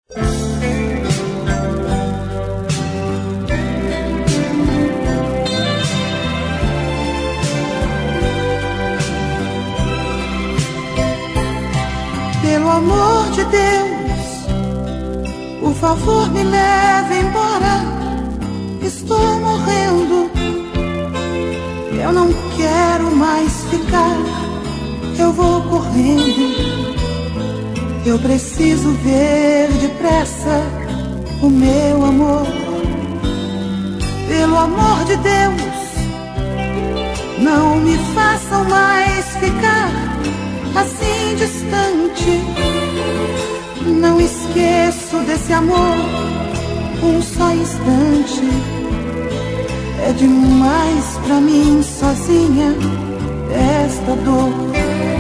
Pelo amor de Deus, por favor me leve embora. Estou morrendo, eu não quero mais ficar. Eu vou correndo, eu preciso ver depressa o meu amor. Pelo amor de Deus, não me façam mais ficar assim distante. Não esqueço desse amor um só instante. É demais pra mim sozinha esta dor.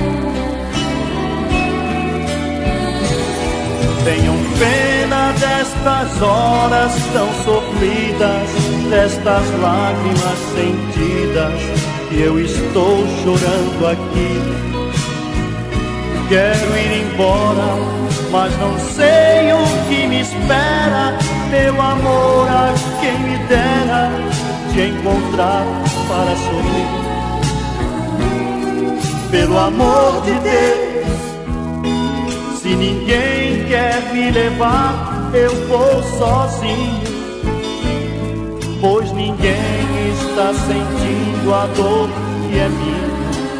Tenham pena destas horas tão sofridas, destas lágrimas sentidas que eu estou chorando aqui. Quero ir embora, mas não sei o que me espera. Meu amor, a quem me dera te encontrar para sorrir. Pelo amor de Deus, se ninguém quer me levar, eu vou sozinho, pois ninguém está sentindo a dor que é minha.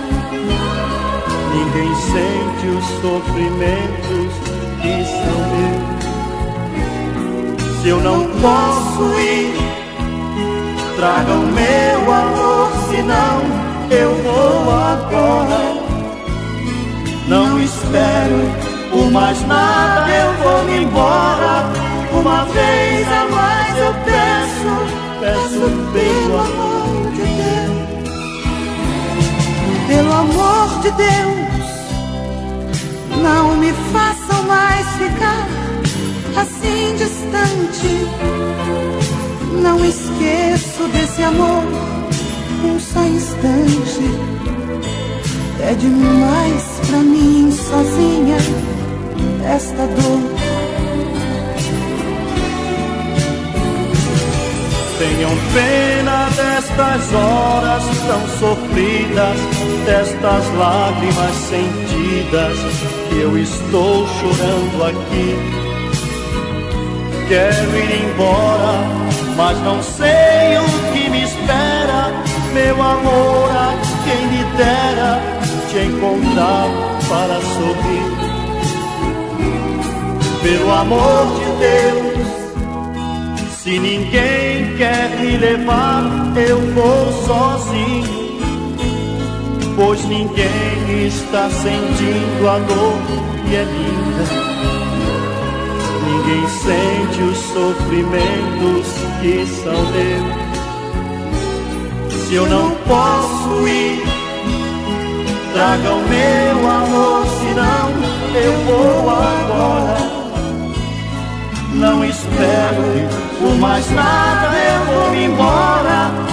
Ninguém sente os sofrimentos que são meus. Se eu não posso ir, traga o meu amor, senão eu vou agora. Não espero por mais nada, eu vou me embora. Uma vez a mais eu peço pelo amor de Deus. Pelo amor de Deus, não me façam mais ficar assim distante. Não esqueço desse amor um só instante. É demais pra mim sozinha esta dor. Tenham pena destas horas tão sofridas, destas lágrimas sentidas que eu estou chorando aqui. Quero ir embora, mas não sei o que me espera. Meu amor, a quem me dera te encontrar para sorrir. Pelo amor de Deus, se ninguém quer me levar, eu vou sozinho, pois ninguém está sentindo a dor que é minha. Ninguém sente os sofrimentos que são meus. Se eu não posso ir, traga o meu amor, senão eu vou agora. Não espero por mais nada, eu vou embora.